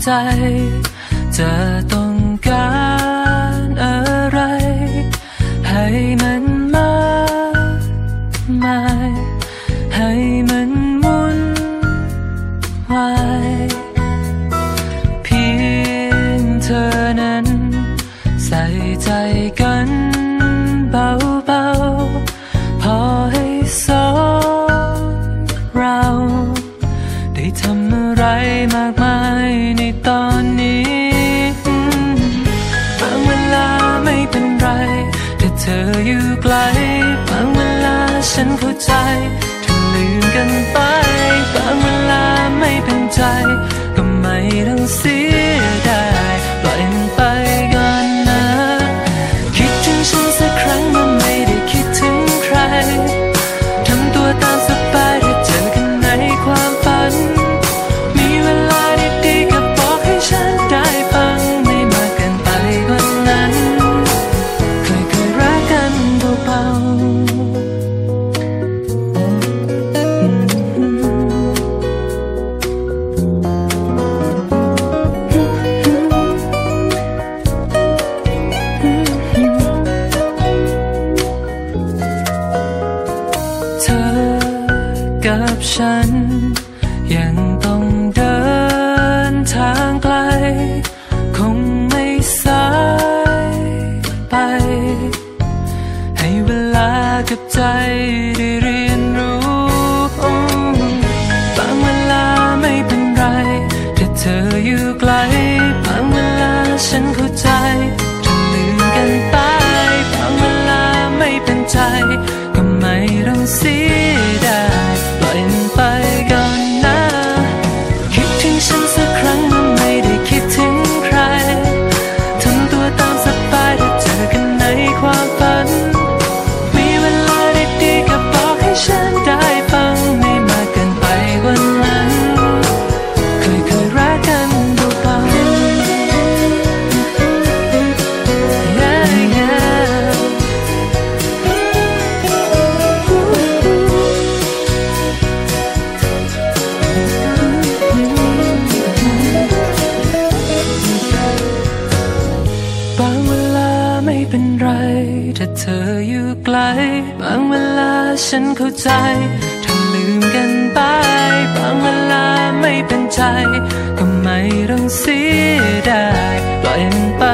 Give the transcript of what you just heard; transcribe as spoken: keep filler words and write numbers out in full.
ใจจะต้องการอะไรให้มันมากมายให้มันวุ่นวายเพียงเธอนั้นใส่ใจกันเบาๆพอให้สองเราได้ทำอะไรมากมายในตอนนี้บางเวลาไม่เป็นไรแต่เธออยู่ไกลบางเวลาฉันเข้าใจถ้าลืมกันไปบางเวลาไม่เป็นใจก็ไม่ต้องเสียดายปล่อยมันไปก่อนนะคิดถึงฉันสักครั้งมันไม่ได้คิดถึงใครทำตัวตามสบายถ้าเจอกันในความฝันมีเวลาดีๆก็บอกให้ฉันได้ฟังไม่มากเกินไปกว่านั้นเคยเคยรักกันเบาๆเธอกับฉันยังต้องเดินทางไกลคงไม่สายไปให้เวลากับใจได้เรียนรู้บางเวลาไม่เป็นไรถ้าเธออยู่ไกลบางเวลาฉันเข้าใจถ้าลืมกันไปบางเวลาไม่เป็นใจก็ไม่ต้องเสียดายปล่อยมันไปก่อนนะคิดถึงฉันสักครั้งมันไม่ได้คิดถึงใครทำตัวตามสบายถ้าเจอกันในความฝันมีเวลาดีๆก็บอกให้ฉันได้ฟังไม่มากเกินไปกว่านั้นเคยเคยรักกันเบาๆ yeah, yeah.บางเวลาไม่เป็นไรถ้าเธออยู่ไกลบางเวลาฉันเข้าใจถ้าลืมกันไปบางเวลาไม่เป็นใจก็ไม่ต้องเสียดายปล่อยมันไป